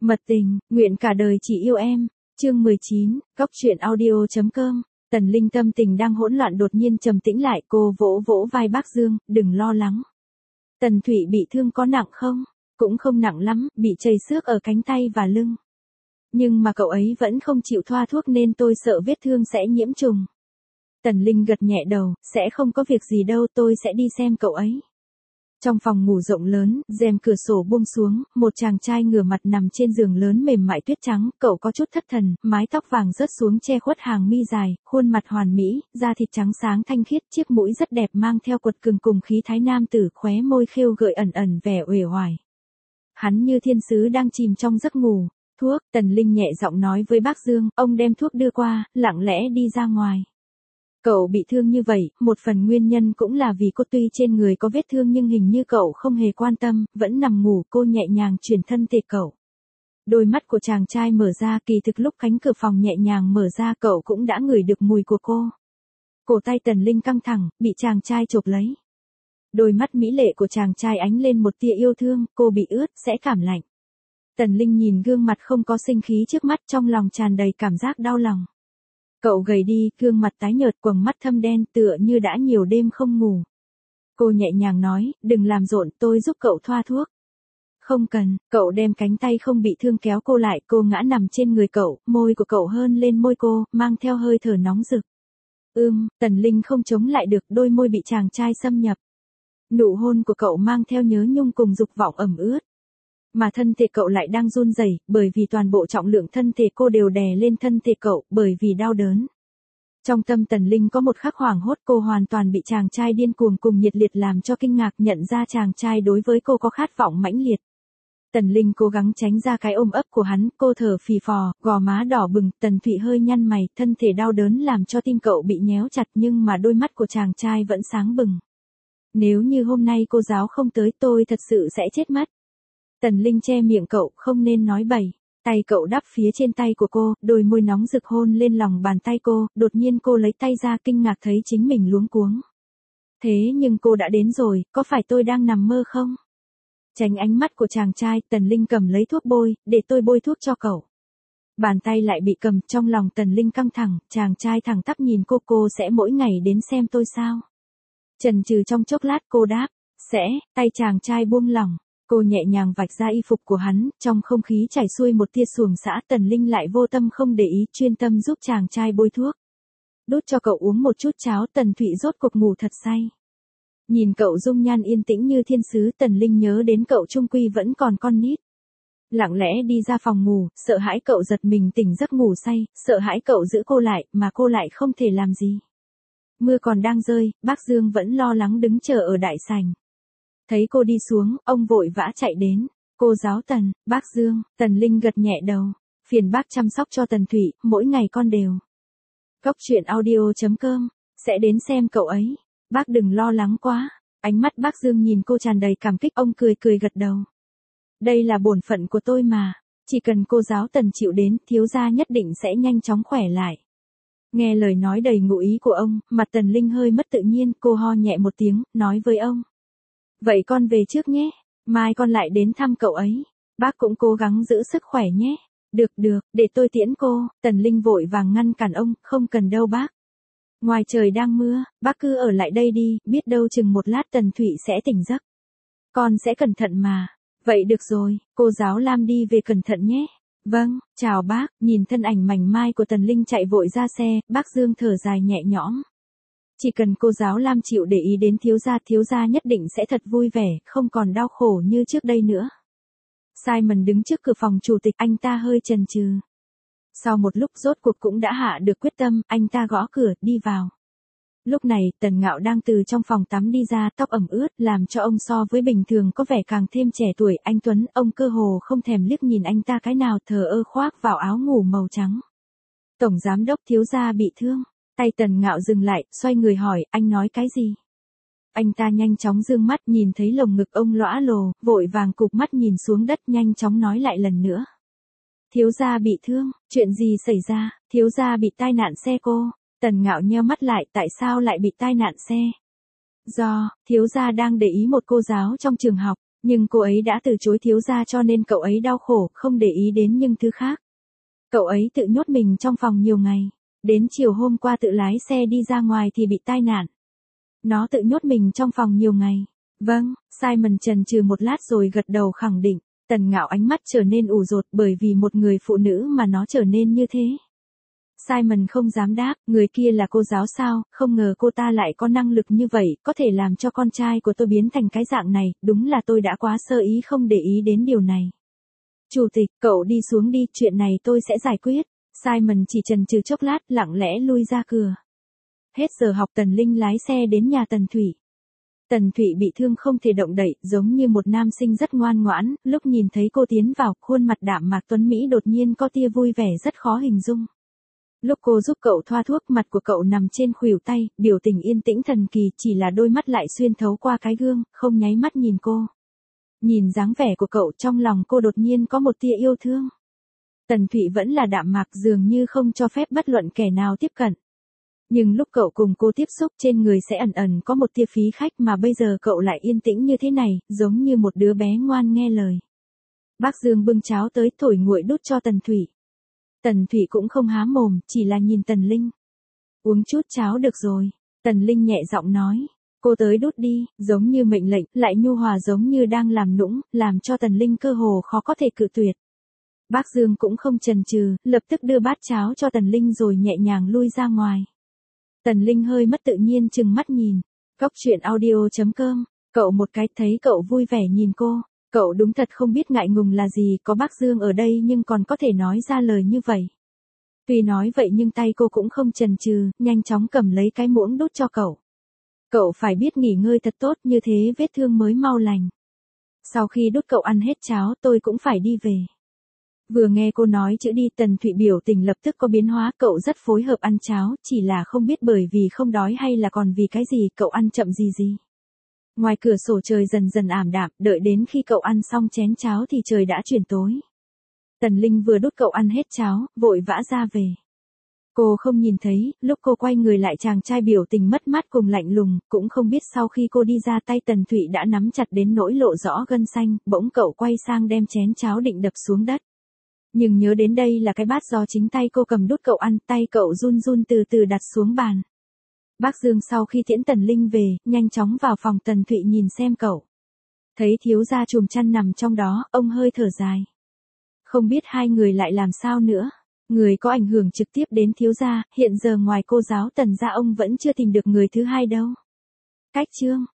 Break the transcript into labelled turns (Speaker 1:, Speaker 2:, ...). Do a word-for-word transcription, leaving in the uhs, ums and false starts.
Speaker 1: Mật tình, nguyện cả đời chỉ yêu em. Chương mười chín, Góc truyện audio.com. Tần Linh tâm tình đang hỗn loạn đột nhiên trầm tĩnh lại, cô vỗ vỗ vai bác Dương, đừng lo lắng. Tần Thụy bị thương có nặng không? Cũng không nặng lắm, bị chảy xước ở cánh tay và lưng. Nhưng mà cậu ấy vẫn không chịu thoa thuốc nên tôi sợ vết thương sẽ nhiễm trùng. Tần Linh gật nhẹ đầu, sẽ không có việc gì đâu, tôi sẽ đi xem cậu ấy. Trong phòng ngủ rộng lớn, rèm cửa sổ buông xuống, một chàng trai ngửa mặt nằm trên giường lớn mềm mại tuyết trắng, cậu có chút thất thần, mái tóc vàng rớt xuống che khuất hàng mi dài, khuôn mặt hoàn mỹ, da thịt trắng sáng thanh khiết, chiếc mũi rất đẹp mang theo quật cường cùng khí thái nam tử, khóe môi khêu gợi ẩn ẩn vẻ uể oải. Hắn như thiên sứ đang chìm trong giấc ngủ. Thuốc, Tần Linh nhẹ giọng nói với bác Dương, ông đem thuốc đưa qua, lặng lẽ đi ra ngoài. Cậu bị thương như vậy, một phần nguyên nhân cũng là vì cô tuy trên người có vết thương nhưng hình như cậu không hề quan tâm, vẫn nằm ngủ, cô nhẹ nhàng chuyển thân thể cậu. Đôi mắt của chàng trai mở ra, kỳ thực lúc cánh cửa phòng nhẹ nhàng mở ra cậu cũng đã ngửi được mùi của cô. Cổ tay Tần Linh căng thẳng, bị chàng trai chộp lấy. Đôi mắt mỹ lệ của chàng trai ánh lên một tia yêu thương, cô bị ướt, sẽ cảm lạnh. Tần Linh nhìn gương mặt không có sinh khí trước mắt, trong lòng tràn đầy cảm giác đau lòng. Cậu gầy đi, gương mặt tái nhợt, quầng mắt thâm đen, tựa như đã nhiều đêm không ngủ. Cô nhẹ nhàng nói, đừng làm rộn, tôi giúp cậu thoa thuốc. Không cần, cậu đem cánh tay không bị thương kéo cô lại, cô ngã nằm trên người cậu, môi của cậu hơn lên môi cô, mang theo hơi thở nóng rực. Ưm, Tần Linh không chống lại được, đôi môi bị chàng trai xâm nhập. Nụ hôn của cậu mang theo nhớ nhung cùng dục vọng ẩm ướt. Mà thân thể cậu lại đang run rẩy, bởi vì toàn bộ trọng lượng thân thể cô đều đè lên thân thể cậu, bởi vì đau đớn. Trong tâm Tần Linh có một khắc hoảng hốt, cô hoàn toàn bị chàng trai điên cuồng cùng nhiệt liệt làm cho kinh ngạc, nhận ra chàng trai đối với cô có khát vọng mãnh liệt. Tần Linh cố gắng tránh ra cái ôm ấp của hắn, cô thở phì phò, gò má đỏ bừng, Tần Thụy hơi nhăn mày, thân thể đau đớn làm cho tim cậu bị nhéo chặt nhưng mà đôi mắt của chàng trai vẫn sáng bừng. Nếu như hôm nay cô giáo không tới tôi thật sự sẽ chết mất. Tần Linh che miệng cậu, không nên nói bậy. Tay cậu đắp phía trên tay của cô, đôi môi nóng rực hôn lên lòng bàn tay cô, đột nhiên cô lấy tay ra kinh ngạc thấy chính mình luống cuống. Thế nhưng cô đã đến rồi, có phải tôi đang nằm mơ không? Tránh ánh mắt của chàng trai, Tần Linh cầm lấy thuốc bôi, để tôi bôi thuốc cho cậu. Bàn tay lại bị cầm, trong lòng Tần Linh căng thẳng, chàng trai thẳng tắp nhìn cô, cô sẽ mỗi ngày đến xem tôi sao? Chần chừ trong chốc lát cô đáp, sẽ, tay chàng trai buông lỏng. Cô nhẹ nhàng vạch ra y phục của hắn, trong không khí chảy xuôi một tia xuồng xã, Tần Linh lại vô tâm không để ý, chuyên tâm giúp chàng trai bôi thuốc. Đút cho cậu uống một chút cháo, Tần Thụy rốt cuộc ngủ thật say. Nhìn cậu dung nhan yên tĩnh như thiên sứ, Tần Linh nhớ đến cậu trung quy vẫn còn con nít. Lặng lẽ đi ra phòng ngủ, sợ hãi cậu giật mình tỉnh giấc ngủ say, sợ hãi cậu giữ cô lại, mà cô lại không thể làm gì. Mưa còn đang rơi, bác Dương vẫn lo lắng đứng chờ ở đại sảnh. Thấy cô đi xuống, ông vội vã chạy đến. Cô giáo Tần, bác Dương, Tần Linh gật nhẹ đầu. Phiền bác chăm sóc cho Tần Thụy, mỗi ngày con đều. Góc truyện audio.com, sẽ đến xem cậu ấy. Bác đừng lo lắng quá. Ánh mắt bác Dương nhìn cô tràn đầy cảm kích, ông cười cười gật đầu. Đây là bổn phận của tôi mà. Chỉ cần cô giáo Tần chịu đến, thiếu gia nhất định sẽ nhanh chóng khỏe lại. Nghe lời nói đầy ngụ ý của ông, mặt Tần Linh hơi mất tự nhiên, cô ho nhẹ một tiếng, nói với ông. Vậy con về trước nhé, mai con lại đến thăm cậu ấy. Bác cũng cố gắng giữ sức khỏe nhé. Được được, để tôi tiễn cô. Tần Linh vội vàng ngăn cản ông, không cần đâu bác. Ngoài trời đang mưa, bác cứ ở lại đây đi, biết đâu chừng một lát Tần Thụy sẽ tỉnh giấc. Con sẽ cẩn thận mà. Vậy được rồi, cô giáo Lam đi về cẩn thận nhé. Vâng, chào bác. Nhìn thân ảnh mảnh mai của Tần Linh chạy vội ra xe, bác Dương thở dài nhẹ nhõm. Chỉ cần cô giáo Lam chịu để ý đến thiếu gia, thiếu gia nhất định sẽ thật vui vẻ, không còn đau khổ như trước đây nữa. Simon đứng trước cửa phòng chủ tịch, anh ta hơi chần chừ. Sau một lúc rốt cuộc cũng đã hạ được quyết tâm, anh ta gõ cửa, đi vào. Lúc này, Tần Ngạo đang từ trong phòng tắm đi ra, tóc ẩm ướt, làm cho ông so với bình thường có vẻ càng thêm trẻ tuổi. Anh Tuấn, ông cơ hồ không thèm liếc nhìn anh ta cái nào, thờ ơ khoác vào áo ngủ màu trắng. Tổng giám đốc thiếu gia bị thương. Tay Tần Ngạo dừng lại, xoay người hỏi, anh nói cái gì? Anh ta nhanh chóng dương mắt, nhìn thấy lồng ngực ông lõa lồ, vội vàng cụp mắt nhìn xuống đất, nhanh chóng nói lại lần nữa. Thiếu gia bị thương, chuyện gì xảy ra? Thiếu gia bị tai nạn xe cô. Tần Ngạo nheo mắt lại, tại sao lại bị tai nạn xe? Do, thiếu gia đang để ý một cô giáo trong trường học, Nhưng cô ấy đã từ chối thiếu gia cho nên cậu ấy đau khổ, không để ý đến những thứ khác. Cậu ấy tự nhốt mình trong phòng nhiều ngày. Đến chiều hôm qua tự lái xe đi ra ngoài thì bị tai nạn. Nó tự nhốt mình trong phòng nhiều ngày. Vâng, Simon chần chừ một lát rồi gật đầu khẳng định. Tần Ngạo ánh mắt trở nên ủ rột bởi vì một người phụ nữ mà nó trở nên như thế. Simon không dám đáp, người kia là cô giáo sao, không ngờ cô ta lại có năng lực như vậy, có thể làm cho con trai của tôi biến thành cái dạng này, đúng là tôi đã quá sơ ý không để ý đến điều này. Chủ tịch, cậu đi xuống đi, chuyện này tôi sẽ giải quyết. Simon chỉ chần chừ chốc lát, lặng lẽ lui ra cửa. Hết giờ học Tần Linh lái xe đến nhà Tần Thụy. Tần Thụy bị thương không thể động đậy, giống như một nam sinh rất ngoan ngoãn, lúc nhìn thấy cô tiến vào, khuôn mặt đạm mạc tuấn Mỹ đột nhiên có tia vui vẻ rất khó hình dung. Lúc cô giúp cậu thoa thuốc, mặt của cậu nằm trên khuỷu tay, biểu tình yên tĩnh thần kỳ, chỉ là đôi mắt lại xuyên thấu qua cái gương, không nháy mắt nhìn cô. Nhìn dáng vẻ của cậu, trong lòng cô đột nhiên có một tia yêu thương. Tần Thụy vẫn là đạm mạc, dường như không cho phép bất luận kẻ nào tiếp cận. Nhưng lúc cậu cùng cô tiếp xúc, trên người sẽ ẩn ẩn có một tia khí khách, mà bây giờ cậu lại yên tĩnh như thế này, giống như một đứa bé ngoan nghe lời. Bác Dương bưng cháo tới, thổi nguội đút cho Tần Thụy. Tần Thụy cũng không há mồm, chỉ là nhìn Tần Linh. Uống chút cháo được rồi. Tần Linh nhẹ giọng nói. Cô tới đút đi, giống như mệnh lệnh, lại nhu hòa giống như đang làm nũng, làm cho Tần Linh cơ hồ khó có thể cự tuyệt. Bác Dương cũng không chần chừ, lập tức đưa bát cháo cho Tần Linh rồi nhẹ nhàng lui ra ngoài. Tần Linh hơi mất tự nhiên chừng mắt nhìn. Cóc truyện audio chấm com, cậu một cái thấy cậu vui vẻ nhìn cô. Cậu đúng thật không biết ngại ngùng là gì, có bác Dương ở đây nhưng còn có thể nói ra lời như vậy. Tuy nói vậy nhưng tay cô cũng không chần chừ, nhanh chóng cầm lấy cái muỗng đút cho cậu. Cậu phải biết nghỉ ngơi thật tốt, như thế vết thương mới mau lành. Sau khi đút cậu ăn hết cháo, tôi cũng phải đi về. Vừa nghe cô nói chữ đi, Tần Thụy biểu tình lập tức có biến hóa, cậu rất phối hợp ăn cháo, chỉ là không biết bởi vì không đói hay là còn vì cái gì, cậu ăn chậm gì gì. Ngoài cửa sổ trời dần dần ảm đạm, đợi đến khi cậu ăn xong chén cháo thì trời đã chuyển tối. Tần Linh vừa đút cậu ăn hết cháo, vội vã ra về. Cô không nhìn thấy, lúc cô quay người lại chàng trai biểu tình mất mát cùng lạnh lùng, cũng không biết sau khi cô đi ra tay Tần Thụy đã nắm chặt đến nỗi lộ rõ gân xanh, bỗng cậu quay sang đem chén cháo định đập xuống đất. Nhưng nhớ đến đây là cái bát do chính tay cô cầm đút cậu ăn, tay cậu run run từ từ đặt xuống bàn. Bác Dương sau khi tiễn Tần Linh về, nhanh chóng vào phòng Tần Thụy nhìn xem cậu. Thấy thiếu gia chùm chăn nằm trong đó, ông hơi thở dài. Không biết hai người lại làm sao nữa. Người có ảnh hưởng trực tiếp đến thiếu gia, hiện giờ ngoài cô giáo Tần gia ông vẫn chưa tìm được người thứ hai đâu. Cách chương